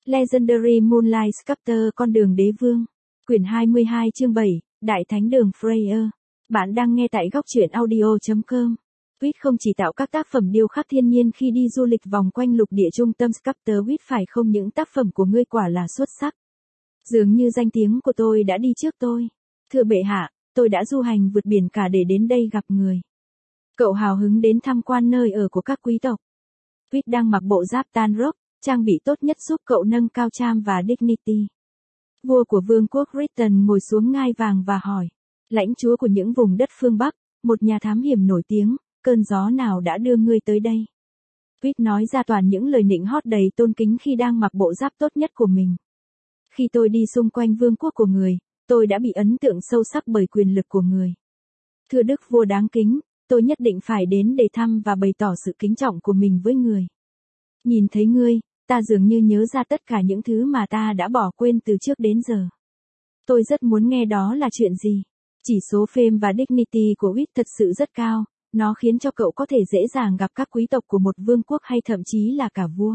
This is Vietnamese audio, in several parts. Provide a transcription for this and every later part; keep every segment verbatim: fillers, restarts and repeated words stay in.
Legendary Moonlight Sculptor Con đường đế vương. Quyển hai mươi hai chương bảy, Đại thánh đường Freya. Bạn đang nghe tại góc truyện audio chấm com. Witt không chỉ tạo các tác phẩm điêu khắc thiên nhiên khi đi du lịch vòng quanh lục địa trung tâm Sculptor Witt phải không, những tác phẩm của ngươi quả là xuất sắc. Dường như danh tiếng của tôi đã đi trước tôi. Thưa bệ hạ, tôi đã du hành vượt biển cả để đến đây gặp người. Cậu hào hứng đến tham quan nơi ở của các quý tộc. Witt đang mặc bộ giáp tan rock, trang bị tốt nhất giúp cậu nâng cao charm và dignity. Vua của vương quốc Britain ngồi xuống ngai vàng và hỏi. Lãnh chúa của những vùng đất phương Bắc, một nhà thám hiểm nổi tiếng, cơn gió nào đã đưa ngươi tới đây? Witt nói ra toàn những lời nịnh hót đầy tôn kính khi đang mặc bộ giáp tốt nhất của mình. Khi tôi đi xung quanh vương quốc của người, tôi đã bị ấn tượng sâu sắc bởi quyền lực của người. Thưa đức vua đáng kính, tôi nhất định phải đến để thăm và bày tỏ sự kính trọng của mình với người. Nhìn thấy ngươi, ta dường như nhớ ra tất cả những thứ mà ta đã bỏ quên từ trước đến giờ. Tôi rất muốn nghe đó là chuyện gì. Chỉ số fame và dignity của Witt thật sự rất cao, nó khiến cho cậu có thể dễ dàng gặp các quý tộc của một vương quốc hay thậm chí là cả vua.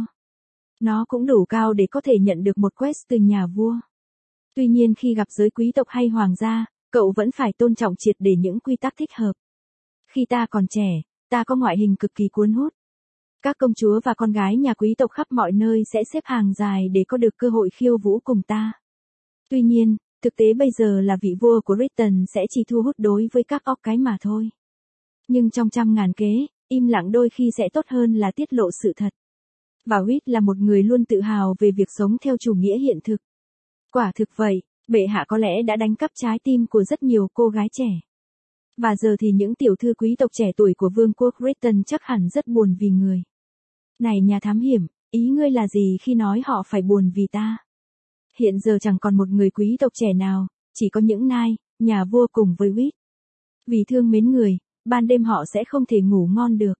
Nó cũng đủ cao để có thể nhận được một quest từ nhà vua. Tuy nhiên khi gặp giới quý tộc hay hoàng gia, cậu vẫn phải tôn trọng triệt để những quy tắc thích hợp. Khi ta còn trẻ, ta có ngoại hình cực kỳ cuốn hút. Các công chúa và con gái nhà quý tộc khắp mọi nơi sẽ xếp hàng dài để có được cơ hội khiêu vũ cùng ta. Tuy nhiên, thực tế bây giờ là vị vua của Britain sẽ chỉ thu hút đối với các óc cái mà thôi. Nhưng trong trăm ngàn kế, im lặng đôi khi sẽ tốt hơn là tiết lộ sự thật. Và Witt là một người luôn tự hào về việc sống theo chủ nghĩa hiện thực. Quả thực vậy, bệ hạ có lẽ đã đánh cắp trái tim của rất nhiều cô gái trẻ. Và giờ thì những tiểu thư quý tộc trẻ tuổi của vương quốc Britain chắc hẳn rất buồn vì người. Này nhà thám hiểm, ý ngươi là gì khi nói họ phải buồn vì ta? Hiện giờ chẳng còn một người quý tộc trẻ nào, chỉ có những nai, nhà vua cùng với Witt. Vì thương mến người, ban đêm họ sẽ không thể ngủ ngon được.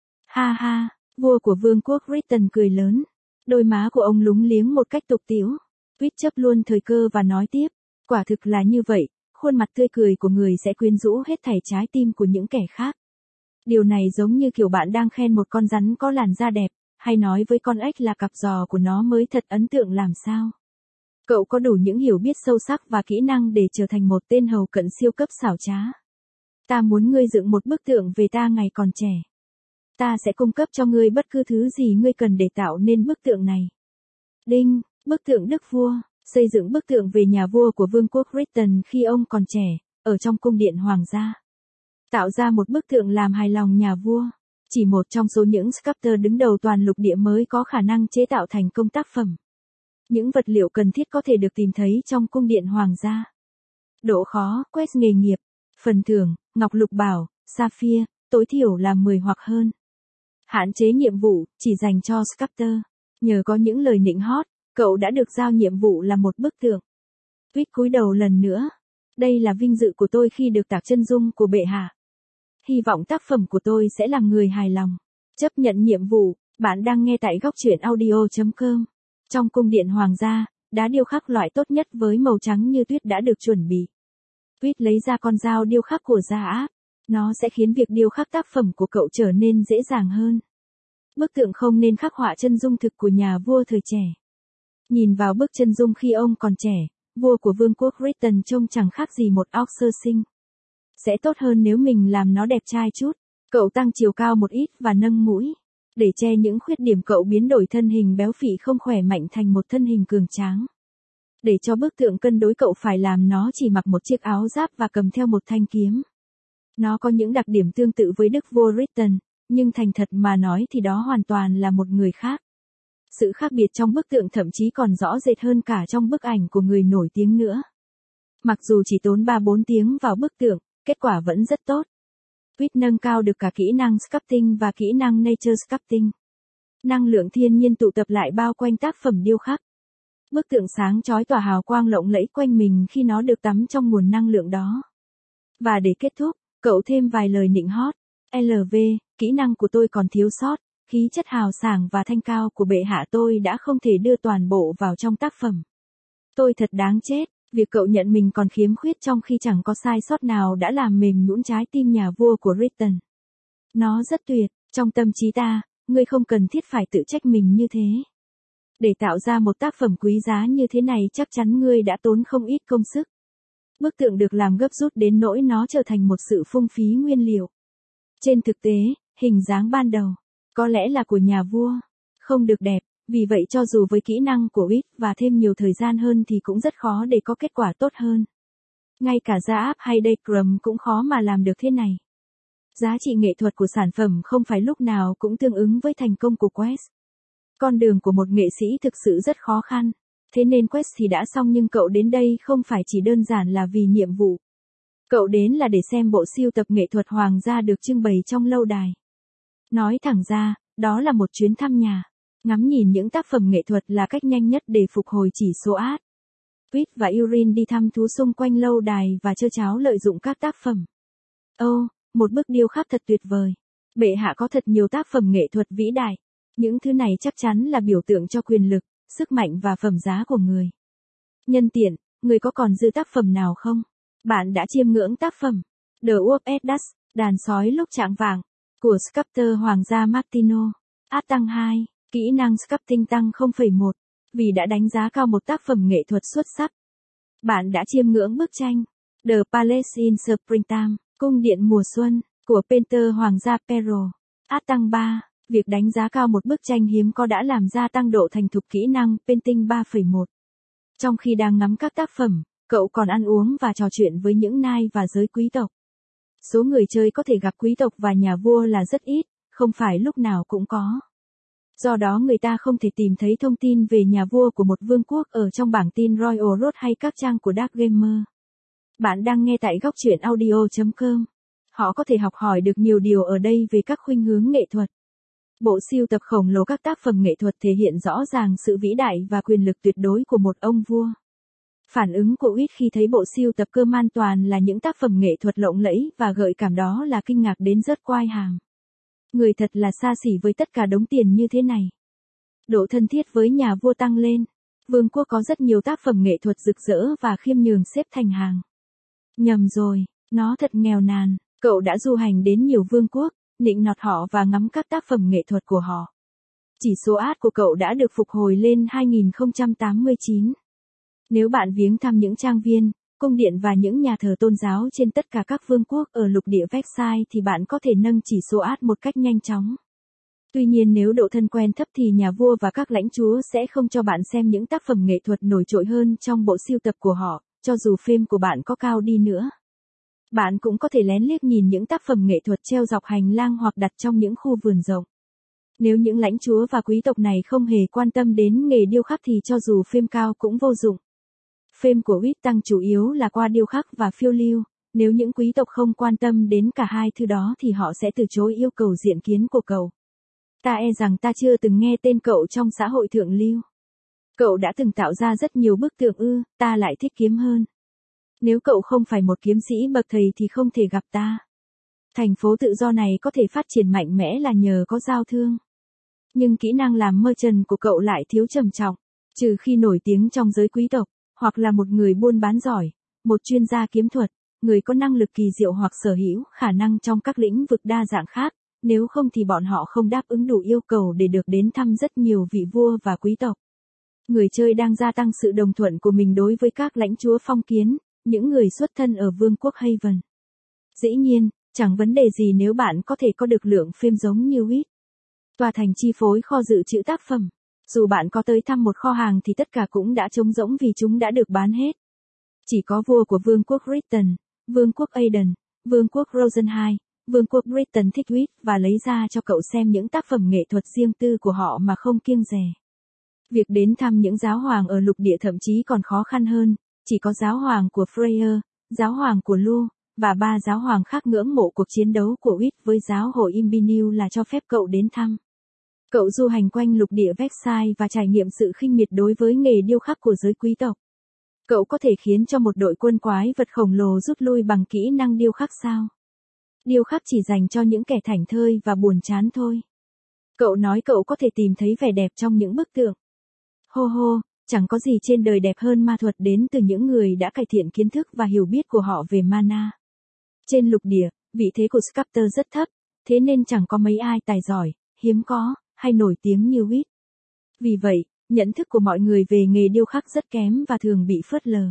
Ha ha, vua của vương quốc Britain cười lớn. Đôi má của ông lúng liếng một cách tục tĩu. Witt chấp luôn thời cơ và nói tiếp. Quả thực là như vậy, khuôn mặt tươi cười của người sẽ quyến rũ hết thảy trái tim của những kẻ khác. Điều này giống như kiểu bạn đang khen một con rắn có làn da đẹp, hay nói với con ếch là cặp giò của nó mới thật ấn tượng làm sao. Cậu có đủ những hiểu biết sâu sắc và kỹ năng để trở thành một tên hầu cận siêu cấp xảo trá. Ta muốn ngươi dựng một bức tượng về ta ngày còn trẻ. Ta sẽ cung cấp cho ngươi bất cứ thứ gì ngươi cần để tạo nên bức tượng này. Đinh, bức tượng đức vua, xây dựng bức tượng về nhà vua của vương quốc Britain khi ông còn trẻ, ở trong cung điện hoàng gia. Tạo ra một bức tượng làm hài lòng nhà vua. Chỉ một trong số những sculptor đứng đầu toàn lục địa mới có khả năng chế tạo thành công tác phẩm. Những vật liệu cần thiết có thể được tìm thấy trong cung điện hoàng gia. Độ khó, quest nghề nghiệp, phần thưởng, ngọc lục bảo, sapphire, tối thiểu là mười hoặc hơn. Hạn chế nhiệm vụ, chỉ dành cho sculptor. Nhờ có những lời nịnh hót, cậu đã được giao nhiệm vụ là một bức tượng. Witt cúi đầu lần nữa. Đây là vinh dự của tôi khi được tạc chân dung của bệ hạ. Hy vọng tác phẩm của tôi sẽ làm người hài lòng. Chấp nhận nhiệm vụ, bạn đang nghe tại góc truyện audio chấm com. Trong cung điện hoàng gia, đá điêu khắc loại tốt nhất với màu trắng như tuyết đã được chuẩn bị. Witt lấy ra con dao điêu khắc của gia áp. Nó sẽ khiến việc điêu khắc tác phẩm của cậu trở nên dễ dàng hơn. Bức tượng không nên khắc họa chân dung thực của nhà vua thời trẻ. Nhìn vào bức chân dung khi ông còn trẻ, vua của vương quốc Britain trông chẳng khác gì một óc sơ sinh. Sẽ tốt hơn nếu mình làm nó đẹp trai chút. Cậu tăng chiều cao một ít và nâng mũi. Để che những khuyết điểm cậu biến đổi thân hình béo phì không khỏe mạnh thành một thân hình cường tráng. Để cho bức tượng cân đối cậu phải làm nó chỉ mặc một chiếc áo giáp và cầm theo một thanh kiếm. Nó có những đặc điểm tương tự với đức vua Britain, nhưng thành thật mà nói thì đó hoàn toàn là một người khác. Sự khác biệt trong bức tượng thậm chí còn rõ rệt hơn cả trong bức ảnh của người nổi tiếng nữa. Mặc dù chỉ tốn ba bốn tiếng vào bức tượng, kết quả vẫn rất tốt. Witt nâng cao được cả kỹ năng sculpting và kỹ năng nature sculpting. Năng lượng thiên nhiên tụ tập lại bao quanh tác phẩm điêu khắc. Bức tượng sáng chói tỏa hào quang lộng lẫy quanh mình khi nó được tắm trong nguồn năng lượng đó. Và để kết thúc, cậu thêm vài lời nịnh hót. lờ vê, kỹ năng của tôi còn thiếu sót, khí chất hào sảng và thanh cao của bệ hạ tôi đã không thể đưa toàn bộ vào trong tác phẩm. Tôi thật đáng chết, việc cậu nhận mình còn khiếm khuyết trong khi chẳng có sai sót nào đã làm mềm nhũn trái tim nhà vua của Britain. Nó rất tuyệt, trong tâm trí ta, ngươi không cần thiết phải tự trách mình như thế. Để tạo ra một tác phẩm quý giá như thế này chắc chắn ngươi đã tốn không ít công sức. Bức tượng được làm gấp rút đến nỗi nó trở thành một sự phung phí nguyên liệu. Trên thực tế, hình dáng ban đầu, có lẽ là của nhà vua, không được đẹp, vì vậy cho dù với kỹ năng của Witt và thêm nhiều thời gian hơn thì cũng rất khó để có kết quả tốt hơn. Ngay cả Zaap hay Decrum cũng khó mà làm được thế này. Giá trị nghệ thuật của sản phẩm không phải lúc nào cũng tương ứng với thành công của Quest. Con đường của một nghệ sĩ thực sự rất khó khăn, thế nên Quest thì đã xong nhưng cậu đến đây không phải chỉ đơn giản là vì nhiệm vụ. Cậu đến là để xem bộ sưu tập nghệ thuật hoàng gia được trưng bày trong lâu đài. Nói thẳng ra, đó là một chuyến thăm nhà. Ngắm nhìn những tác phẩm nghệ thuật là cách nhanh nhất để phục hồi chỉ số át. Witt và Urin đi thăm thú xung quanh lâu đài và chơi cháo lợi dụng các tác phẩm. Ô, oh, một bức điêu khắc thật tuyệt vời. Bệ hạ có thật nhiều tác phẩm nghệ thuật vĩ đại. Những thứ này chắc chắn là biểu tượng cho quyền lực, sức mạnh và phẩm giá của người. Nhân tiện, người có còn dư tác phẩm nào không? Bạn đã chiêm ngưỡng tác phẩm The Wolf at Dusk, đàn sói lúc chạng vạng, của sculptor Hoàng gia Martino. Át tăng hai, kỹ năng sculpting tăng không phẩy một, vì đã đánh giá cao một tác phẩm nghệ thuật xuất sắc. Bạn đã chiêm ngưỡng bức tranh The Palace in Springtime, cung điện mùa xuân, của painter Hoàng gia Pero. Át tăng ba, việc đánh giá cao một bức tranh hiếm có đã làm gia tăng độ thành thục kỹ năng painting ba phẩy một. Trong khi đang ngắm các tác phẩm, cậu còn ăn uống và trò chuyện với những nai và giới quý tộc. Số người chơi có thể gặp quý tộc và nhà vua là rất ít, không phải lúc nào cũng có. Do đó người ta không thể tìm thấy thông tin về nhà vua của một vương quốc ở trong bảng tin Royal Road hay các trang của Dark Gamer. Bạn đang nghe tại góc truyện audio chấm com. Họ có thể học hỏi được nhiều điều ở đây về các khuynh hướng nghệ thuật. Bộ sưu tập khổng lồ các tác phẩm nghệ thuật thể hiện rõ ràng sự vĩ đại và quyền lực tuyệt đối của một ông vua. Phản ứng của Witt khi thấy bộ sưu tập cơm an toàn là những tác phẩm nghệ thuật lộng lẫy và gợi cảm đó là kinh ngạc đến rớt quai hàm. Người thật là xa xỉ với tất cả đống tiền như thế này. Độ thân thiết với nhà vua tăng lên. Vương quốc có rất nhiều tác phẩm nghệ thuật rực rỡ và khiêm nhường xếp thành hàng. Nhầm rồi, nó thật nghèo nàn. Cậu đã du hành đến nhiều vương quốc, nịnh nọt họ và ngắm các tác phẩm nghệ thuật của họ. Chỉ số át của cậu đã được phục hồi lên hai nghìn không trăm tám mươi chín. Nếu bạn viếng thăm những trang viên, cung điện và những nhà thờ tôn giáo trên tất cả các vương quốc ở lục địa Versailles thì bạn có thể nâng chỉ số át một cách nhanh chóng. Tuy nhiên nếu độ thân quen thấp thì nhà vua và các lãnh chúa sẽ không cho bạn xem những tác phẩm nghệ thuật nổi trội hơn trong bộ sưu tập của họ, cho dù phim của bạn có cao đi nữa. Bạn cũng có thể lén liếc nhìn những tác phẩm nghệ thuật treo dọc hành lang hoặc đặt trong những khu vườn rộng. Nếu những lãnh chúa và quý tộc này không hề quan tâm đến nghề điêu khắc thì cho dù phim cao cũng vô dụng. Phim của Witt tăng chủ yếu là qua điêu khắc và phiêu lưu, nếu những quý tộc không quan tâm đến cả hai thứ đó thì họ sẽ từ chối yêu cầu diện kiến của cậu. Ta e rằng ta chưa từng nghe tên cậu trong xã hội thượng lưu. Cậu đã từng tạo ra rất nhiều bức tượng ư, ta lại thích kiếm hơn. Nếu cậu không phải một kiếm sĩ bậc thầy thì không thể gặp ta. Thành phố tự do này có thể phát triển mạnh mẽ là nhờ có giao thương. Nhưng kỹ năng làm merchant của cậu lại thiếu trầm trọng, trừ khi nổi tiếng trong giới quý tộc, hoặc là một người buôn bán giỏi, một chuyên gia kiếm thuật, người có năng lực kỳ diệu hoặc sở hữu khả năng trong các lĩnh vực đa dạng khác, nếu không thì bọn họ không đáp ứng đủ yêu cầu để được đến thăm rất nhiều vị vua và quý tộc. Người chơi đang gia tăng sự đồng thuận của mình đối với các lãnh chúa phong kiến, những người xuất thân ở vương quốc Haven. Dĩ nhiên, chẳng vấn đề gì nếu bạn có thể có được lượng phim giống như Witt. Tòa thành chi phối kho dự trữ tác phẩm. Dù bạn có tới thăm một kho hàng thì tất cả cũng đã trống rỗng vì chúng đã được bán hết. Chỉ có vua của vương quốc Britain, vương quốc Aden, vương quốc Rosenheim, vương quốc Britain thích Witt và lấy ra cho cậu xem những tác phẩm nghệ thuật riêng tư của họ mà không kiêng dè. Việc đến thăm những giáo hoàng ở lục địa thậm chí còn khó khăn hơn, chỉ có giáo hoàng của Freya, giáo hoàng của Lu, và ba giáo hoàng khác ngưỡng mộ cuộc chiến đấu của Witt với giáo hội Imbineu là cho phép cậu đến thăm. Cậu du hành quanh lục địa Versailles và trải nghiệm sự khinh miệt đối với nghề điêu khắc của giới quý tộc. Cậu có thể khiến cho một đội quân quái vật khổng lồ rút lui bằng kỹ năng điêu khắc sao? Điêu khắc chỉ dành cho những kẻ thảnh thơi và buồn chán thôi. Cậu nói cậu có thể tìm thấy vẻ đẹp trong những bức tượng. Hô hô, chẳng có gì trên đời đẹp hơn ma thuật đến từ những người đã cải thiện kiến thức và hiểu biết của họ về mana. Trên lục địa, vị thế của sculptor rất thấp, thế nên chẳng có mấy ai tài giỏi, hiếm có, hay nổi tiếng như Witt. Vì vậy, Nhận thức của mọi người về nghề điêu khắc rất kém và thường bị phớt lờ.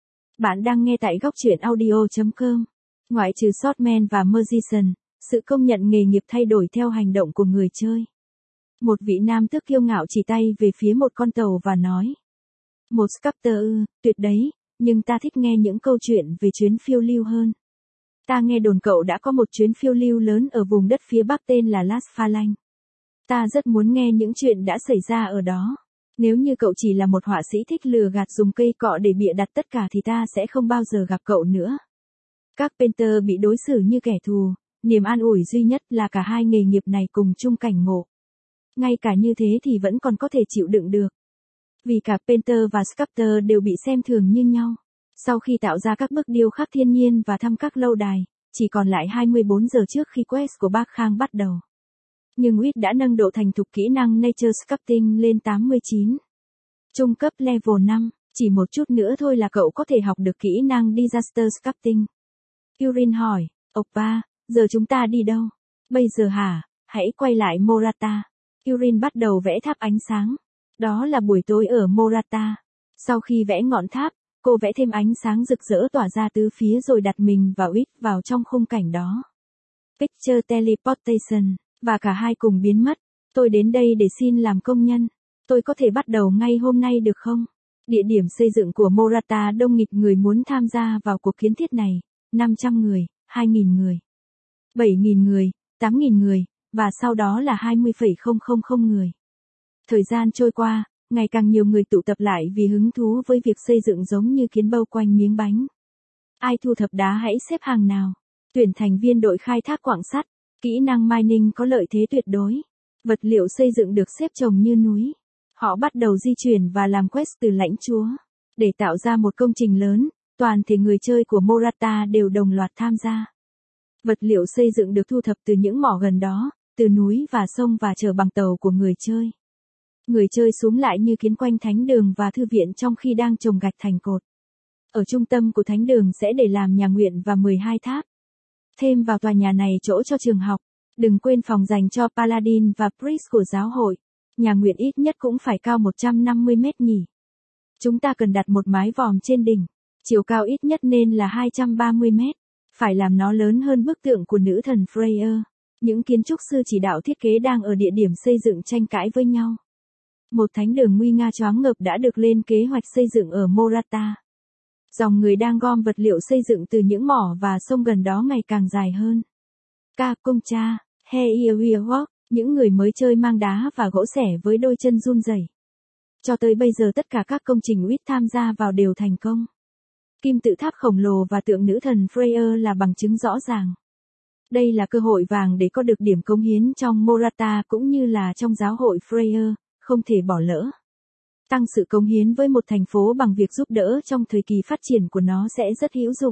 Bạn đang nghe tại góc truyện audio chấm com. Ngoại trừ Swordman và Magician, sự công nhận nghề nghiệp thay đổi theo hành động của người chơi. Một vị nam tước kiêu ngạo chỉ tay về phía một con tàu và nói. Một sculptor ư, tuyệt đấy, nhưng ta thích nghe những câu chuyện về chuyến phiêu lưu hơn. Ta nghe đồn cậu đã có một chuyến phiêu lưu lớn ở vùng đất phía bắc tên là Las Phalanx. Ta rất muốn nghe những chuyện đã xảy ra ở đó. Nếu như cậu chỉ là một họa sĩ thích lừa gạt dùng cây cọ để bịa đặt tất cả thì ta sẽ không bao giờ gặp cậu nữa. Các painter bị đối xử như kẻ thù, niềm an ủi duy nhất là cả hai nghề nghiệp này cùng chung cảnh ngộ. Ngay cả như thế thì vẫn còn có thể chịu đựng được. Vì cả painter và sculptor đều bị xem thường như nhau. Sau khi tạo ra các bức điêu khắc thiên nhiên và thăm các lâu đài, chỉ còn lại hai mươi bốn giờ trước khi quest của bác Khang bắt đầu. Nhưng Wit đã nâng độ thành thục kỹ năng Nature Sculpting lên tám mươi chín. Trung cấp level năm, chỉ một chút nữa thôi là cậu có thể học được kỹ năng Disaster Sculpting. Yurin hỏi, Oppa, giờ chúng ta đi đâu? Bây giờ hả, hãy quay lại Morata. Yurin bắt đầu vẽ tháp ánh sáng. Đó là buổi tối ở Morata. Sau khi vẽ ngọn tháp, cô vẽ thêm ánh sáng rực rỡ tỏa ra tứ phía rồi đặt mình và Wit vào trong khung cảnh đó. Picture Teleportation. Và cả hai cùng biến mất. Tôi đến đây để xin làm công nhân. Tôi có thể bắt đầu ngay hôm nay được không? Địa điểm xây dựng của Morata đông nghịt người muốn tham gia vào cuộc kiến thiết này. năm trăm người, hai nghìn người, bảy nghìn người, tám nghìn người, và sau đó là hai mươi phẩy không không không người. Thời gian trôi qua, ngày càng nhiều người tụ tập lại vì hứng thú với việc xây dựng giống như kiến bâu quanh miếng bánh. Ai thu thập đá hãy xếp hàng nào. Tuyển thành viên đội khai thác quặng sắt. Kỹ năng mining có lợi thế tuyệt đối. Vật liệu xây dựng được xếp chồng như núi. Họ bắt đầu di chuyển và làm quest từ lãnh chúa. Để tạo ra một công trình lớn, toàn thể người chơi của Morata đều đồng loạt tham gia. Vật liệu xây dựng được thu thập từ những mỏ gần đó, từ núi và sông và chở bằng tàu của người chơi. Người chơi xúm lại như kiến quanh thánh đường và thư viện trong khi đang trồng gạch thành cột. Ở trung tâm của thánh đường sẽ để làm nhà nguyện và mười hai tháp. Thêm vào tòa nhà này chỗ cho trường học. Đừng quên phòng dành cho Paladin và Priest của giáo hội. Nhà nguyện ít nhất cũng phải cao một trăm năm mươi mét nhỉ. Chúng ta cần đặt một mái vòm trên đỉnh. Chiều cao ít nhất nên là hai trăm ba mươi mét. Phải làm nó lớn hơn bức tượng của nữ thần Freya. Những kiến trúc sư chỉ đạo thiết kế đang ở địa điểm xây dựng tranh cãi với nhau. Một thánh đường nguy nga choáng ngợp đã được lên kế hoạch xây dựng ở Morata. Dòng người đang gom vật liệu xây dựng từ những mỏ và sông gần đó ngày càng dài hơn. Ca công cha, he walk, những người mới chơi mang đá và gỗ xẻ với đôi chân run rẩy. Cho tới bây giờ tất cả các công trình Wit tham gia vào đều thành công. Kim tự tháp khổng lồ và tượng nữ thần Freya là bằng chứng rõ ràng. Đây là cơ hội vàng để có được điểm cống hiến trong Morata cũng như là trong giáo hội Freya, không thể bỏ lỡ. Tăng sự cống hiến với một thành phố bằng việc giúp đỡ trong thời kỳ phát triển của nó sẽ rất hữu dụng.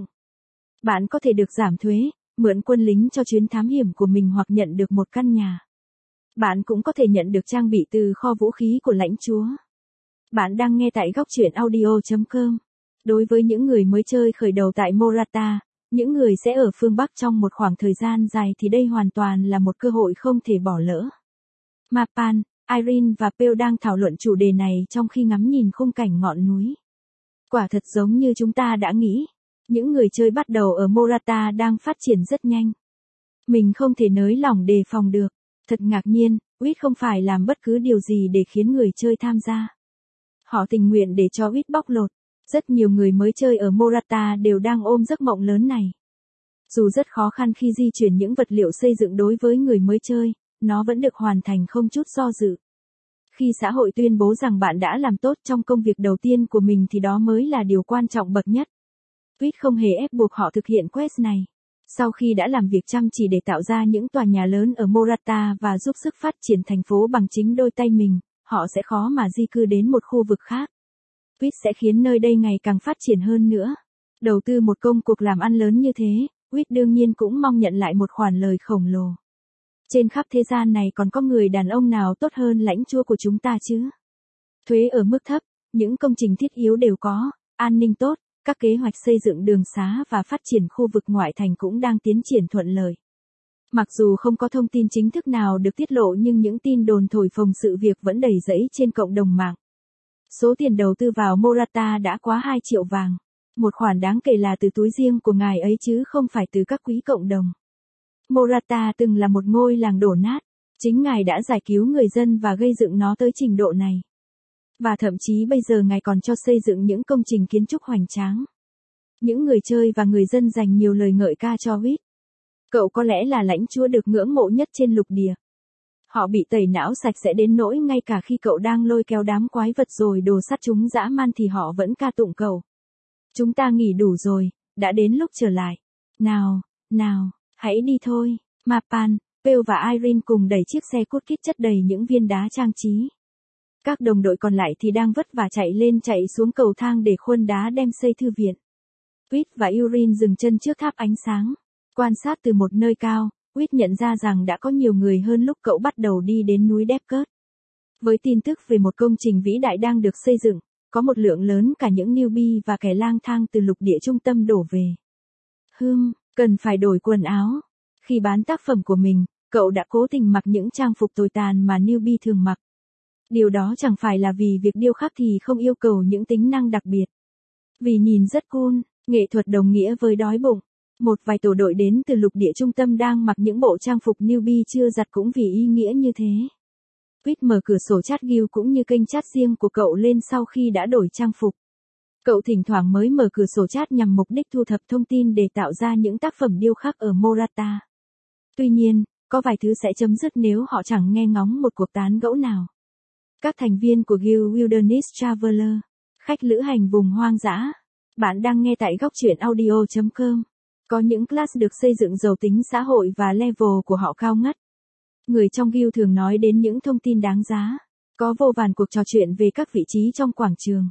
Bạn có thể được giảm thuế, mượn quân lính cho chuyến thám hiểm của mình hoặc nhận được một căn nhà. Bạn cũng có thể nhận được trang bị từ kho vũ khí của lãnh chúa. Bạn đang nghe tại góc truyện audio chấm com. Đối với những người mới chơi khởi đầu tại Morata, những người sẽ ở phương Bắc trong một khoảng thời gian dài thì đây hoàn toàn là một cơ hội không thể bỏ lỡ. Mapan, Irene và Pale đang thảo luận chủ đề này trong khi ngắm nhìn khung cảnh ngọn núi. Quả thật giống như chúng ta đã nghĩ. Những người chơi bắt đầu ở Morata đang phát triển rất nhanh. Mình không thể nới lỏng đề phòng được. Thật ngạc nhiên, Wit không phải làm bất cứ điều gì để khiến người chơi tham gia. Họ tình nguyện để cho Wit bóc lột. Rất nhiều người mới chơi ở Morata đều đang ôm giấc mộng lớn này. Dù rất khó khăn khi di chuyển những vật liệu xây dựng đối với người mới chơi, nó vẫn được hoàn thành không chút do dự. Khi xã hội tuyên bố rằng bạn đã làm tốt trong công việc đầu tiên của mình thì đó mới là điều quan trọng bậc nhất. Wit không hề ép buộc họ thực hiện quest này. Sau khi đã làm việc chăm chỉ để tạo ra những tòa nhà lớn ở Morata và giúp sức phát triển thành phố bằng chính đôi tay mình, họ sẽ khó mà di cư đến một khu vực khác. Wit sẽ khiến nơi đây ngày càng phát triển hơn nữa. Đầu tư một công cuộc làm ăn lớn như thế, Wit đương nhiên cũng mong nhận lại một khoản lời khổng lồ. Trên khắp thế gian này còn có người đàn ông nào tốt hơn lãnh chúa của chúng ta chứ? Thuế ở mức thấp, những công trình thiết yếu đều có, an ninh tốt, các kế hoạch xây dựng đường xá và phát triển khu vực ngoại thành cũng đang tiến triển thuận lợi. Mặc dù không có thông tin chính thức nào được tiết lộ nhưng những tin đồn thổi phồng sự việc vẫn đầy rẫy trên cộng đồng mạng. Số tiền đầu tư vào Morata đã quá hai triệu vàng. Một khoản đáng kể là từ túi riêng của ngài ấy chứ không phải từ các quỹ cộng đồng. Morata từng là một ngôi làng đổ nát. Chính ngài đã giải cứu người dân và gây dựng nó tới trình độ này. Và thậm chí bây giờ ngài còn cho xây dựng những công trình kiến trúc hoành tráng. Những người chơi và người dân dành nhiều lời ngợi ca cho Huýt. Cậu có lẽ là lãnh chúa được ngưỡng mộ nhất trên lục địa. Họ bị tẩy não sạch sẽ đến nỗi ngay cả khi cậu đang lôi kéo đám quái vật rồi đồ sắt chúng dã man thì họ vẫn ca tụng cậu. Chúng ta nghỉ đủ rồi, đã đến lúc trở lại. Nào, nào, hãy đi thôi. Mapan, Pale và Irene cùng đẩy chiếc xe cút kít chất đầy những viên đá trang trí. Các đồng đội còn lại thì đang vất vả chạy lên chạy xuống cầu thang để khuân đá đem xây thư viện. Huýt và Irene dừng chân trước tháp ánh sáng. Quan sát từ một nơi cao, Huýt nhận ra rằng đã có nhiều người hơn lúc cậu bắt đầu đi đến núi Depcurt. Với tin tức về một công trình vĩ đại đang được xây dựng, có một lượng lớn cả những newbie và kẻ lang thang từ lục địa trung tâm đổ về. Hừm, cần phải đổi quần áo. Khi bán tác phẩm của mình, cậu đã cố tình mặc những trang phục tồi tàn mà newbie thường mặc. Điều đó chẳng phải là vì việc điêu khắc thì không yêu cầu những tính năng đặc biệt. Vì nhìn rất cool, nghệ thuật đồng nghĩa với đói bụng. Một vài tổ đội đến từ lục địa trung tâm đang mặc những bộ trang phục newbie chưa giặt cũng vì ý nghĩa như thế. Huýt mở cửa sổ chat Guild cũng như kênh chat riêng của cậu lên sau khi đã đổi trang phục. Cậu thỉnh thoảng mới mở cửa sổ chat nhằm mục đích thu thập thông tin để tạo ra những tác phẩm điêu khắc ở Morata. Tuy nhiên, có vài thứ sẽ chấm dứt nếu họ chẳng nghe ngóng một cuộc tán gẫu nào. Các thành viên của Guild Wilderness Traveler, khách lữ hành vùng hoang dã. Bạn đang nghe tại góc truyện audio chấm com. Có những class được xây dựng giàu tính xã hội và level của họ cao ngất. Người trong Guild thường nói đến những thông tin đáng giá. Có vô vàn cuộc trò chuyện về các vị trí trong quảng trường.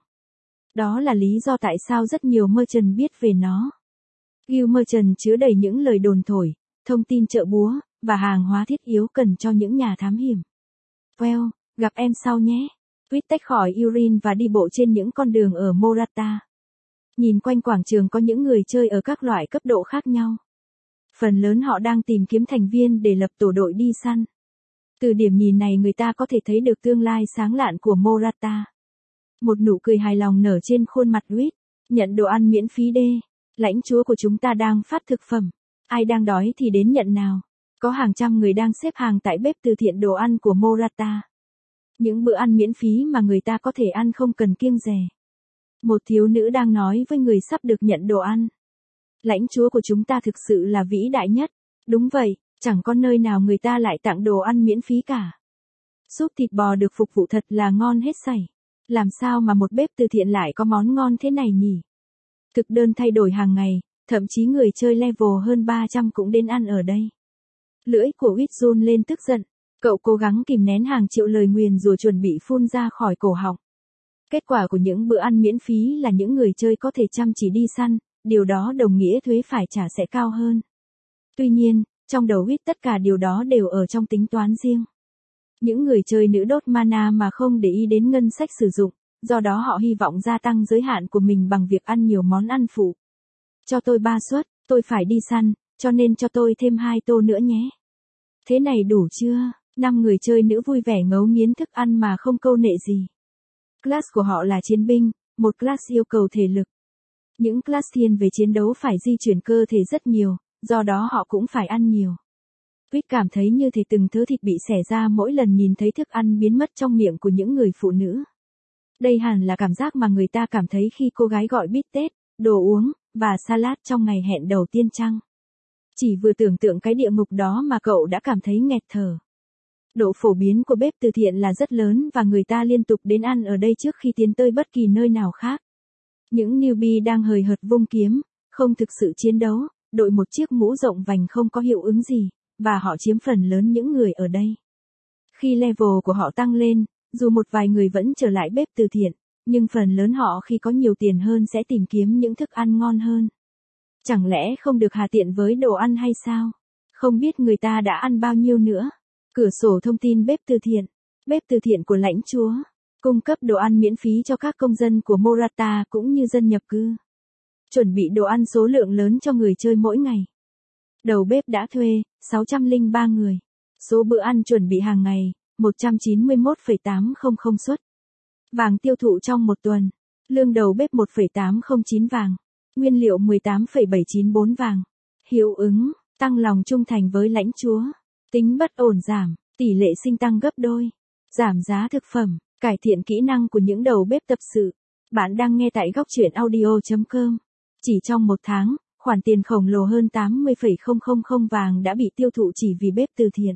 Đó là lý do tại sao rất nhiều merchant biết về nó. Guild merchant chứa đầy những lời đồn thổi, thông tin chợ búa, và hàng hóa thiết yếu cần cho những nhà thám hiểm. Well, gặp em sau nhé. Huýt tách khỏi Irene và đi bộ trên những con đường ở Morata. Nhìn quanh quảng trường có những người chơi ở các loại cấp độ khác nhau. Phần lớn họ đang tìm kiếm thành viên để lập tổ đội đi săn. Từ điểm nhìn này người ta có thể thấy được tương lai sáng lạn của Morata. Một nụ cười hài lòng nở trên khuôn mặt Huýt. Nhận đồ ăn miễn phí đê. Lãnh chúa của chúng ta đang phát thực phẩm. Ai đang đói thì đến nhận nào. Có hàng trăm người đang xếp hàng tại bếp từ thiện đồ ăn của Morata. Những bữa ăn miễn phí mà người ta có thể ăn không cần kiêng dè. Một thiếu nữ đang nói với người sắp được nhận đồ ăn. Lãnh chúa của chúng ta thực sự là vĩ đại nhất. Đúng vậy, chẳng có nơi nào người ta lại tặng đồ ăn miễn phí cả. Súp thịt bò được phục vụ thật là ngon hết sảy. Làm sao mà một bếp từ thiện lại có món ngon thế này nhỉ? Thực đơn thay đổi hàng ngày, thậm chí người chơi level hơn ba trăm cũng đến ăn ở đây. Lưỡi của Huýt run lên tức giận. Cậu cố gắng kìm nén hàng triệu lời nguyền rủa chuẩn bị phun ra khỏi cổ họng. Kết quả của những bữa ăn miễn phí là những người chơi có thể chăm chỉ đi săn, điều đó đồng nghĩa thuế phải trả sẽ cao hơn. Tuy nhiên, trong đầu Huýt tất cả điều đó đều ở trong tính toán riêng. Những người chơi nữ đốt mana mà không để ý đến ngân sách sử dụng, do đó họ hy vọng gia tăng giới hạn của mình bằng việc ăn nhiều món ăn phụ. Cho tôi ba suất, tôi phải đi săn, cho nên cho tôi thêm hai tô nữa nhé. Thế này đủ chưa? Năm người chơi nữ vui vẻ ngấu nghiến thức ăn mà không câu nệ gì. Class của họ là chiến binh, một class yêu cầu thể lực. Những class thiên về chiến đấu phải di chuyển cơ thể rất nhiều, do đó họ cũng phải ăn nhiều. Huýt cảm thấy như thể từng thớ thịt bị xẻ ra mỗi lần nhìn thấy thức ăn biến mất trong miệng của những người phụ nữ. Đây hẳn là cảm giác mà người ta cảm thấy khi cô gái gọi bít tết, đồ uống, và salad trong ngày hẹn đầu tiên chăng. Chỉ vừa tưởng tượng cái địa ngục đó mà cậu đã cảm thấy nghẹt thở. Độ phổ biến của bếp từ thiện là rất lớn và người ta liên tục đến ăn ở đây trước khi tiến tới bất kỳ nơi nào khác. Những newbie đang hời hợt vung kiếm, không thực sự chiến đấu, đội một chiếc mũ rộng vành không có hiệu ứng gì, và họ chiếm phần lớn những người ở đây. Khi level của họ tăng lên, dù một vài người vẫn trở lại bếp từ thiện, nhưng phần lớn họ khi có nhiều tiền hơn sẽ tìm kiếm những thức ăn ngon hơn. Chẳng lẽ không được hà tiện với đồ ăn hay sao? Không biết người ta đã ăn bao nhiêu nữa. Cửa sổ thông tin bếp từ thiện. Bếp từ thiện của lãnh chúa. Cung cấp đồ ăn miễn phí cho các công dân của Morata cũng như dân nhập cư. Chuẩn bị đồ ăn số lượng lớn cho người chơi mỗi ngày. Đầu bếp đã thuê, sáu trăm lẻ ba người. Số bữa ăn chuẩn bị hàng ngày, một trăm chín mươi mốt phẩy tám không không suất. Vàng tiêu thụ trong một tuần. Lương đầu bếp một phẩy tám không chín vàng. Nguyên liệu mười tám phẩy bảy chín bốn vàng. Hiệu ứng, tăng lòng trung thành với lãnh chúa. Tính bất ổn giảm, tỷ lệ sinh tăng gấp đôi. Giảm giá thực phẩm, cải thiện kỹ năng của những đầu bếp tập sự. Bạn đang nghe tại góc truyện audio chấm com. Chỉ trong một tháng, khoản tiền khổng lồ hơn tám mươi phẩy không không không vàng đã bị tiêu thụ chỉ vì bếp từ thiện.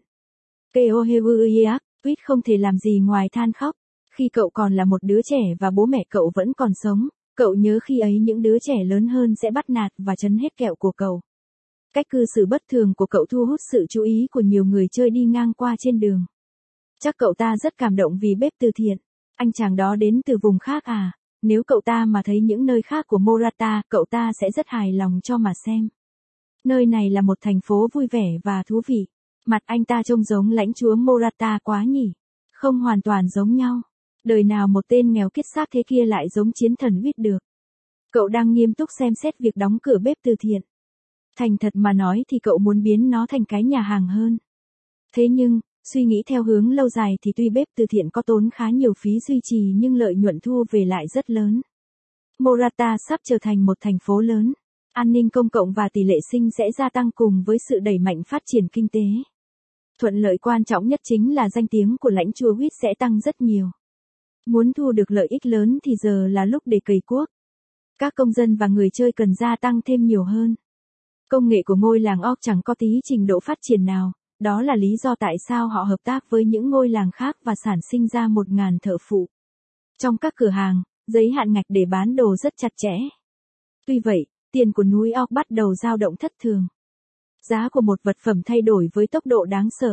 Keoheuiak, Tweet không thể làm gì ngoài than khóc. Khi cậu còn là một đứa trẻ và bố mẹ cậu vẫn còn sống, cậu nhớ khi ấy những đứa trẻ lớn hơn sẽ bắt nạt và trấn hết kẹo của cậu. Cách cư xử bất thường của cậu thu hút sự chú ý của nhiều người chơi đi ngang qua trên đường. Chắc cậu ta rất cảm động vì bếp từ thiện. Anh chàng đó đến từ vùng khác à? Nếu cậu ta mà thấy những nơi khác của Morata, cậu ta sẽ rất hài lòng cho mà xem. Nơi này là một thành phố vui vẻ và thú vị. Mặt anh ta trông giống lãnh chúa Morata quá nhỉ? Không hoàn toàn giống nhau. Đời nào một tên nghèo kiết xác thế kia lại giống chiến thần Huyết được. Cậu đang nghiêm túc xem xét việc đóng cửa bếp từ thiện. Thành thật mà nói thì cậu muốn biến nó thành cái nhà hàng hơn. Thế nhưng, suy nghĩ theo hướng lâu dài thì tuy bếp từ thiện có tốn khá nhiều phí duy trì nhưng lợi nhuận thu về lại rất lớn. Morata sắp trở thành một thành phố lớn. An ninh công cộng và tỷ lệ sinh sẽ gia tăng cùng với sự đẩy mạnh phát triển kinh tế. Thuận lợi quan trọng nhất chính là danh tiếng của lãnh chúa Huyết sẽ tăng rất nhiều. Muốn thu được lợi ích lớn thì giờ là lúc để cày cuốc. Các công dân và người chơi cần gia tăng thêm nhiều hơn. Công nghệ của ngôi làng Orc chẳng có tí trình độ phát triển nào, đó là lý do tại sao họ hợp tác với những ngôi làng khác và sản sinh ra một ngàn thợ phụ. Trong các cửa hàng, giấy hạn ngạch để bán đồ rất chặt chẽ. Tuy vậy, tiền của núi Orc bắt đầu dao động thất thường. Giá của một vật phẩm thay đổi với tốc độ đáng sợ.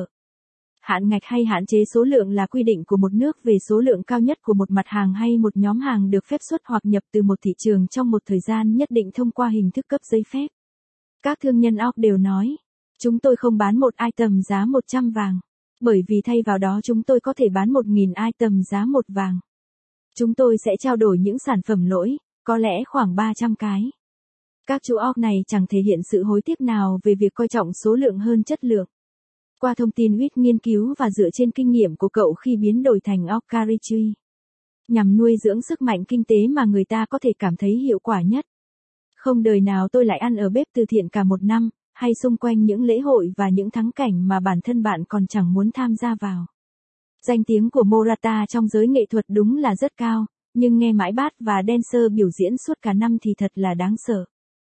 Hạn ngạch hay hạn chế số lượng là quy định của một nước về số lượng cao nhất của một mặt hàng hay một nhóm hàng được phép xuất hoặc nhập từ một thị trường trong một thời gian nhất định thông qua hình thức cấp giấy phép. Các thương nhân Orc đều nói, chúng tôi không bán một item giá một trăm vàng, bởi vì thay vào đó chúng tôi có thể bán một nghìn item giá một vàng. Chúng tôi sẽ trao đổi những sản phẩm lỗi, có lẽ khoảng ba trăm cái. Các chú Orc này chẳng thể hiện sự hối tiếc nào về việc coi trọng số lượng hơn chất lượng. Qua thông tin Huyết nghiên cứu và dựa trên kinh nghiệm của cậu khi biến đổi thành Orc Carriage, nhằm nuôi dưỡng sức mạnh kinh tế mà người ta có thể cảm thấy hiệu quả nhất. Không đời nào tôi lại ăn ở bếp từ thiện cả một năm, hay xung quanh những lễ hội và những thắng cảnh mà bản thân bạn còn chẳng muốn tham gia vào. Danh tiếng của Morata trong giới nghệ thuật đúng là rất cao, nhưng nghe mãi Bát và Dancer biểu diễn suốt cả năm thì thật là đáng sợ.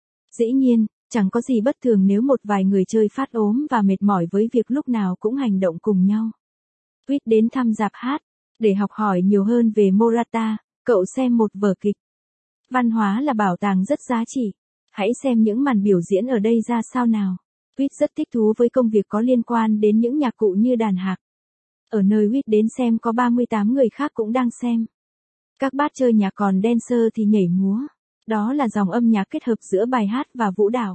Dĩ nhiên, chẳng có gì bất thường nếu một vài người chơi phát ốm và mệt mỏi với việc lúc nào cũng hành động cùng nhau. Tweet đến thăm rạp hát. Để học hỏi nhiều hơn về Morata, cậu xem một vở kịch. Văn hóa là bảo tàng rất giá trị. Hãy xem những màn biểu diễn ở đây ra sao nào. Tweet rất thích thú với công việc có liên quan đến những nhạc cụ như đàn hạc. Ở nơi Tweet đến xem có ba mươi tám người khác cũng đang xem. Các bát chơi nhạc còn dancer thì nhảy múa. Đó là dòng âm nhạc kết hợp giữa bài hát và vũ đạo.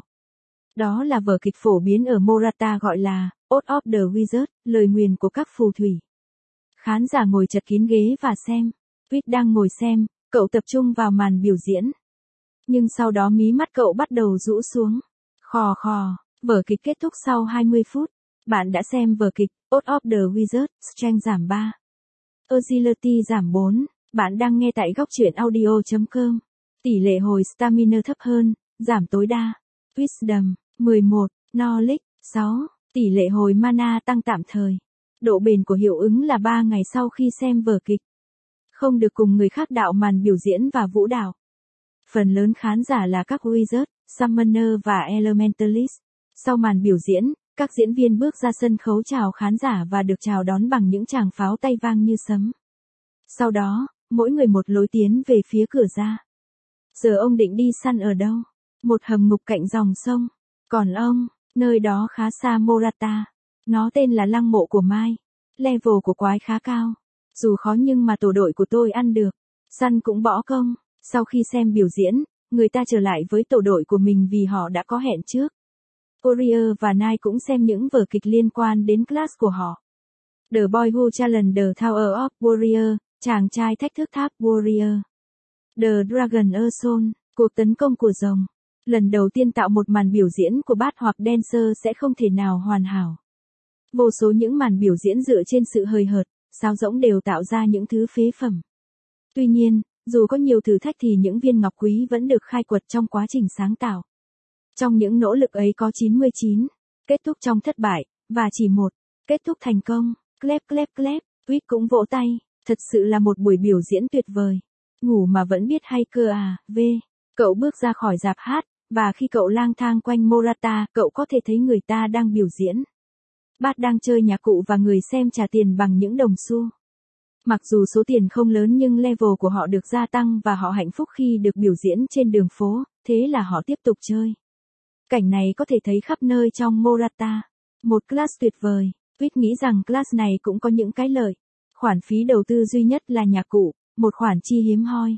Đó là vở kịch phổ biến ở Morata gọi là Oath of the Wizard, lời nguyền của các phù thủy. Khán giả ngồi chật kín ghế và xem. Tweet đang ngồi xem, cậu tập trung vào màn biểu diễn. Nhưng sau đó mí mắt cậu bắt đầu rũ xuống. Khò khò, vở kịch kết thúc sau hai mươi phút. Bạn đã xem vở kịch Oath of the Wizard, Strength giảm ba. Agility giảm bốn. Bạn đang nghe tại góc truyện audio chấm com. Tỷ lệ hồi stamina thấp hơn, giảm tối đa. Wisdom, mười một. Knowledge, sáu. Tỷ lệ hồi mana tăng tạm thời. Độ bền của hiệu ứng là ba ngày sau khi xem vở kịch. Không được cùng người khác đạo màn biểu diễn và vũ đạo. Phần lớn khán giả là các Wizard, Summoner và Elementalist. Sau màn biểu diễn, các diễn viên bước ra sân khấu chào khán giả và được chào đón bằng những tràng pháo tay vang như sấm. Sau đó, mỗi người một lối tiến về phía cửa ra. Giờ ông định đi săn ở đâu? Một hầm ngục cạnh dòng sông. Còn ông, nơi đó khá xa Morata. Nó tên là lăng mộ của Mai. Level của quái khá cao. Dù khó nhưng mà tổ đội của tôi ăn được. Săn cũng bỏ công. Sau khi xem biểu diễn, người ta trở lại với tổ đội của mình vì họ đã có hẹn trước. Warrior và Knight cũng xem những vở kịch liên quan đến class của họ. The Boy Who Challenged the Tower of Warrior, chàng trai thách thức tháp Warrior. The Dragon Assault, cuộc tấn công của rồng. Lần đầu tiên tạo một màn biểu diễn của Bát hoặc Dancer sẽ không thể nào hoàn hảo. Vô số những màn biểu diễn dựa trên sự hời hợt, sáo rỗng đều tạo ra những thứ phế phẩm. Tuy nhiên, dù có nhiều thử thách thì những viên ngọc quý vẫn được khai quật trong quá trình sáng tạo. Trong những nỗ lực ấy có chín mươi chín kết thúc trong thất bại, và chỉ một kết thúc thành công. Clap clap clap, Tweet cũng vỗ tay, thật sự là một buổi biểu diễn tuyệt vời. Ngủ mà vẫn biết hay cơ à, V. Cậu bước ra khỏi rạp hát, và khi cậu lang thang quanh Morata, cậu có thể thấy người ta đang biểu diễn. Bát đang chơi nhạc cụ và người xem trả tiền bằng những đồng xu. Mặc dù số tiền không lớn nhưng level của họ được gia tăng và họ hạnh phúc khi được biểu diễn trên đường phố, thế là họ tiếp tục chơi. Cảnh này có thể thấy khắp nơi trong Morata. Một class tuyệt vời. Tweet nghĩ rằng class này cũng có những cái lợi. Khoản phí đầu tư duy nhất là nhạc cụ, một khoản chi hiếm hoi.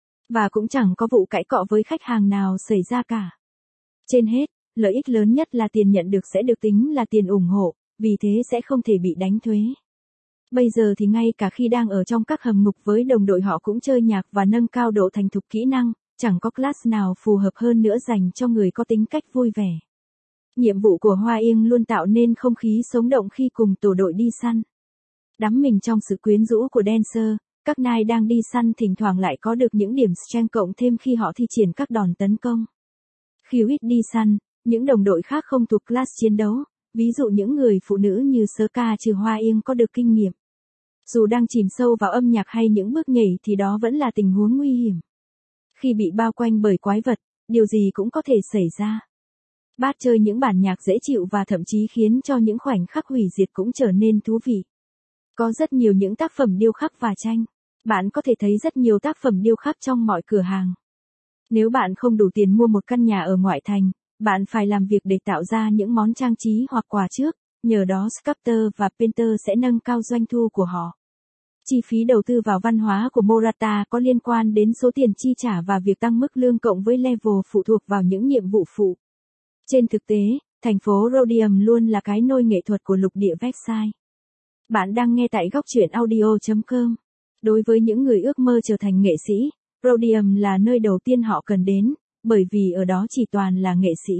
Và cũng chẳng có vụ cãi cọ với khách hàng nào xảy ra cả. Trên hết, lợi ích lớn nhất là tiền nhận được sẽ được tính là tiền ủng hộ, vì thế sẽ không thể bị đánh thuế. Bây giờ thì ngay cả khi đang ở trong các hầm ngục với đồng đội họ cũng chơi nhạc và nâng cao độ thành thục kỹ năng, chẳng có class nào phù hợp hơn nữa dành cho người có tính cách vui vẻ. Nhiệm vụ của Hoa Yên luôn tạo nên không khí sống động khi cùng tổ đội đi săn. Đắm mình trong sự quyến rũ của dancer, các nai đang đi săn thỉnh thoảng lại có được những điểm strength cộng thêm khi họ thi triển các đòn tấn công. Khi Tweet đi săn, những đồng đội khác không thuộc class chiến đấu, ví dụ những người phụ nữ như Sơ Ca trừ Hoa Yên có được kinh nghiệm. Dù đang chìm sâu vào âm nhạc hay những bước nhảy thì đó vẫn là tình huống nguy hiểm. Khi bị bao quanh bởi quái vật, điều gì cũng có thể xảy ra. Bát chơi những bản nhạc dễ chịu và thậm chí khiến cho những khoảnh khắc hủy diệt cũng trở nên thú vị. Có rất nhiều những tác phẩm điêu khắc và tranh. Bạn có thể thấy rất nhiều tác phẩm điêu khắc trong mọi cửa hàng. Nếu bạn không đủ tiền mua một căn nhà ở ngoại thành, bạn phải làm việc để tạo ra những món trang trí hoặc quà trước, nhờ đó sculptor và painter sẽ nâng cao doanh thu của họ. Chi phí đầu tư vào văn hóa của Morata có liên quan đến số tiền chi trả và việc tăng mức lương cộng với level phụ thuộc vào những nhiệm vụ phụ. Trên thực tế, thành phố Rhodium luôn là cái nôi nghệ thuật của lục địa Versailles. Bạn đang nghe tại góc truyện audio chấm com. Đối với những người ước mơ trở thành nghệ sĩ, Rhodium là nơi đầu tiên họ cần đến, bởi vì ở đó chỉ toàn là nghệ sĩ.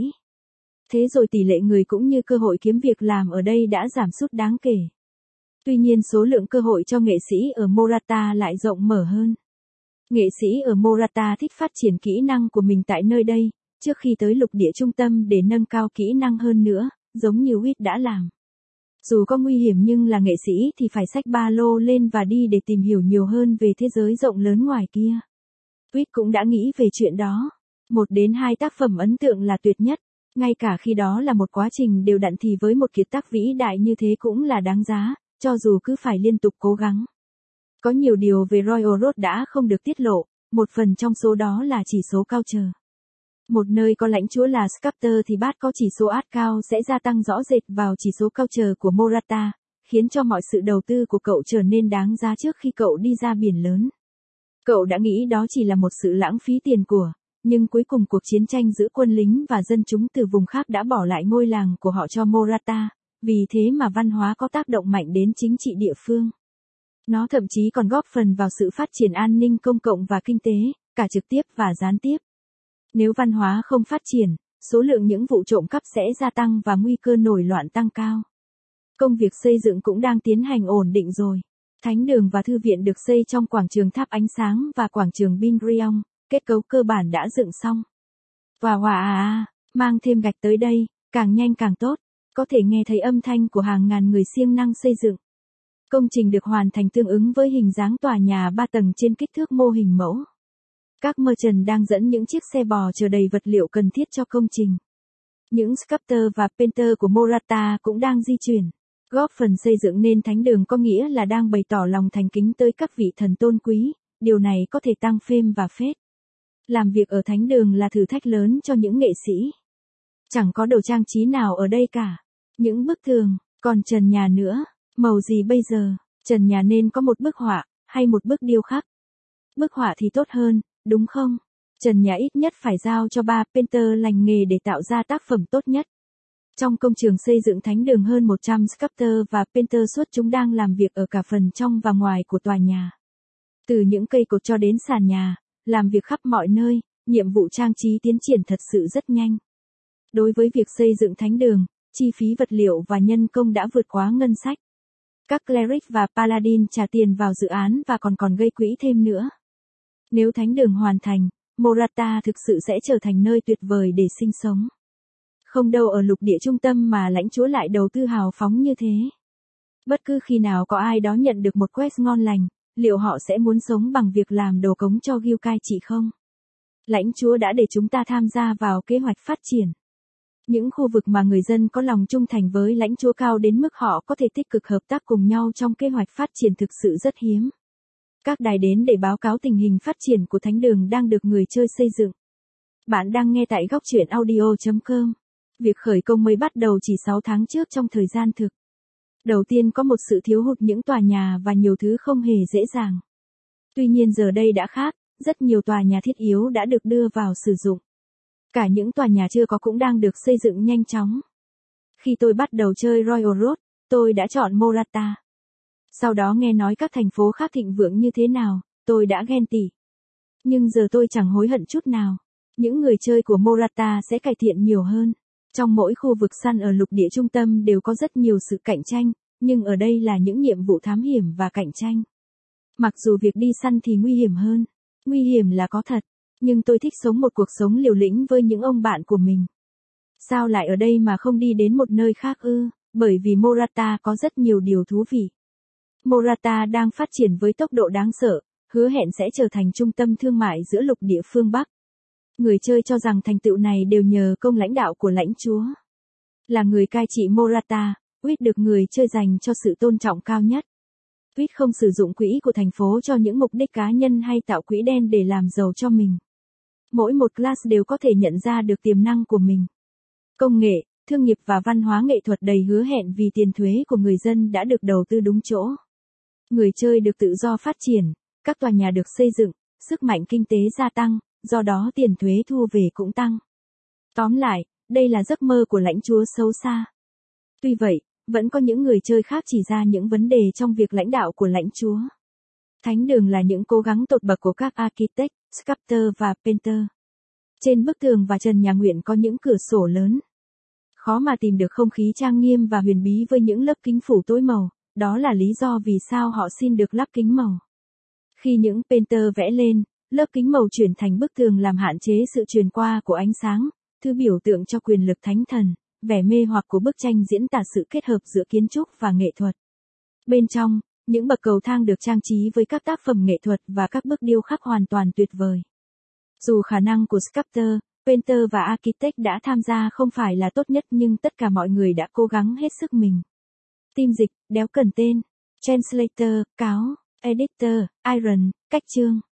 Thế rồi tỷ lệ người cũng như cơ hội kiếm việc làm ở đây đã giảm sút đáng kể. Tuy nhiên số lượng cơ hội cho nghệ sĩ ở Morata lại rộng mở hơn. Nghệ sĩ ở Morata thích phát triển kỹ năng của mình tại nơi đây, trước khi tới lục địa trung tâm để nâng cao kỹ năng hơn nữa, giống như Tweet đã làm. Dù có nguy hiểm nhưng là nghệ sĩ thì phải xách ba lô lên và đi để tìm hiểu nhiều hơn về thế giới rộng lớn ngoài kia. Tweet cũng đã nghĩ về chuyện đó. Một đến hai tác phẩm ấn tượng là tuyệt nhất, ngay cả khi đó là một quá trình đều đặn thì với một kiệt tác vĩ đại như thế cũng là đáng giá, cho dù cứ phải liên tục cố gắng. Có nhiều điều về Royal Road đã không được tiết lộ, một phần trong số đó là chỉ số culture. Một nơi có lãnh chúa là sculptor thì Bát có chỉ số art cao sẽ gia tăng rõ rệt vào chỉ số culture của Morata, khiến cho mọi sự đầu tư của cậu trở nên đáng giá trước khi cậu đi ra biển lớn. Cậu đã nghĩ đó chỉ là một sự lãng phí tiền của, nhưng cuối cùng cuộc chiến tranh giữa quân lính và dân chúng từ vùng khác đã bỏ lại ngôi làng của họ cho Morata, vì thế mà văn hóa có tác động mạnh đến chính trị địa phương. Nó thậm chí còn góp phần vào sự phát triển an ninh công cộng và kinh tế, cả trực tiếp và gián tiếp. Nếu văn hóa không phát triển, số lượng những vụ trộm cắp sẽ gia tăng và nguy cơ nổi loạn tăng cao. Công việc xây dựng cũng đang tiến hành ổn định rồi. Thánh đường và thư viện được xây trong quảng trường tháp ánh sáng và quảng trường Bindriong, kết cấu cơ bản đã dựng xong. Và hòa à à, mang thêm gạch tới đây, càng nhanh càng tốt, có thể nghe thấy âm thanh của hàng ngàn người siêng năng xây dựng. Công trình được hoàn thành tương ứng với hình dáng tòa nhà ba tầng trên kích thước mô hình mẫu. Các merchant đang dẫn những chiếc xe bò chở đầy vật liệu cần thiết cho công trình. Những sculptor và painter của Morata cũng đang di chuyển, góp phần xây dựng nên thánh đường có nghĩa là đang bày tỏ lòng thành kính tới các vị thần tôn quý, điều này có thể tăng fame và phết. Làm việc ở thánh đường là thử thách lớn cho những nghệ sĩ. Chẳng có đồ trang trí nào ở đây cả. Những bức tường, còn trần nhà nữa, màu gì bây giờ, trần nhà nên có một bức họa, hay một bức điêu khắc. Bức họa thì tốt hơn, đúng không? Trần nhà ít nhất phải giao cho ba painter lành nghề để tạo ra tác phẩm tốt nhất. Trong công trường xây dựng thánh đường hơn một trăm sculptor và painter suốt chúng đang làm việc ở cả phần trong và ngoài của tòa nhà. Từ những cây cột cho đến sàn nhà, làm việc khắp mọi nơi, nhiệm vụ trang trí tiến triển thật sự rất nhanh. Đối với việc xây dựng thánh đường, chi phí vật liệu và nhân công đã vượt quá ngân sách. Các cleric và paladin trả tiền vào dự án và còn còn gây quỹ thêm nữa. Nếu thánh đường hoàn thành, Morata thực sự sẽ trở thành nơi tuyệt vời để sinh sống. Không đâu ở lục địa trung tâm mà lãnh chúa lại đầu tư hào phóng như thế. Bất cứ khi nào có ai đó nhận được một quest ngon lành, liệu họ sẽ muốn sống bằng việc làm đồ cống cho Gilcai trị không? Lãnh chúa đã để chúng ta tham gia vào kế hoạch phát triển. Những khu vực mà người dân có lòng trung thành với lãnh chúa cao đến mức họ có thể tích cực hợp tác cùng nhau trong kế hoạch phát triển thực sự rất hiếm. Các đài đến để báo cáo tình hình phát triển của thánh đường đang được người chơi xây dựng. Bạn đang nghe tại góc truyện audio chấm com. Việc khởi công mới bắt đầu chỉ sáu tháng trước trong thời gian thực. Đầu tiên có một sự thiếu hụt những tòa nhà và nhiều thứ không hề dễ dàng. Tuy nhiên giờ đây đã khác, rất nhiều tòa nhà thiết yếu đã được đưa vào sử dụng. Cả những tòa nhà chưa có cũng đang được xây dựng nhanh chóng. Khi tôi bắt đầu chơi Royal Road, tôi đã chọn Morata. Sau đó nghe nói các thành phố khác thịnh vượng như thế nào, tôi đã ghen tị. Nhưng giờ tôi chẳng hối hận chút nào. Những người chơi của Morata sẽ cải thiện nhiều hơn. Trong mỗi khu vực săn ở lục địa trung tâm đều có rất nhiều sự cạnh tranh, nhưng ở đây là những nhiệm vụ thám hiểm và cạnh tranh. Mặc dù việc đi săn thì nguy hiểm hơn. Nguy hiểm là có thật, nhưng tôi thích sống một cuộc sống liều lĩnh với những ông bạn của mình. Sao lại ở đây mà không đi đến một nơi khác ư? Bởi vì Morata có rất nhiều điều thú vị. Morata đang phát triển với tốc độ đáng sợ, hứa hẹn sẽ trở thành trung tâm thương mại giữa lục địa phương Bắc. Người chơi cho rằng thành tựu này đều nhờ công lãnh đạo của lãnh chúa. Là người cai trị Morata, Quýt được người chơi dành cho sự tôn trọng cao nhất. Quýt không sử dụng quỹ của thành phố cho những mục đích cá nhân hay tạo quỹ đen để làm giàu cho mình. Mỗi một class đều có thể nhận ra được tiềm năng của mình. Công nghệ, thương nghiệp và văn hóa nghệ thuật đầy hứa hẹn vì tiền thuế của người dân đã được đầu tư đúng chỗ. Người chơi được tự do phát triển, các tòa nhà được xây dựng, sức mạnh kinh tế gia tăng, do đó tiền thuế thu về cũng tăng. Tóm lại, đây là giấc mơ của lãnh chúa xấu xa. Tuy vậy, vẫn có những người chơi khác chỉ ra những vấn đề trong việc lãnh đạo của lãnh chúa. Thánh đường là những cố gắng tột bậc của các architect, sculptor và painter. Trên bức tường và trần nhà nguyện có những cửa sổ lớn. Khó mà tìm được không khí trang nghiêm và huyền bí với những lớp kính phủ tối màu, đó là lý do vì sao họ xin được lắp kính màu. Khi những painter vẽ lên, lớp kính màu chuyển thành bức tường làm hạn chế sự truyền qua của ánh sáng, thứ biểu tượng cho quyền lực thánh thần, vẻ mê hoặc của bức tranh diễn tả sự kết hợp giữa kiến trúc và nghệ thuật. Bên trong, những bậc cầu thang được trang trí với các tác phẩm nghệ thuật và các bức điêu khắc hoàn toàn tuyệt vời. Dù khả năng của sculptor, painter và architect đã tham gia không phải là tốt nhất nhưng tất cả mọi người đã cố gắng hết sức mình. Team dịch, đéo cần tên. Translator, cáo. Editor, Iron, cách chương.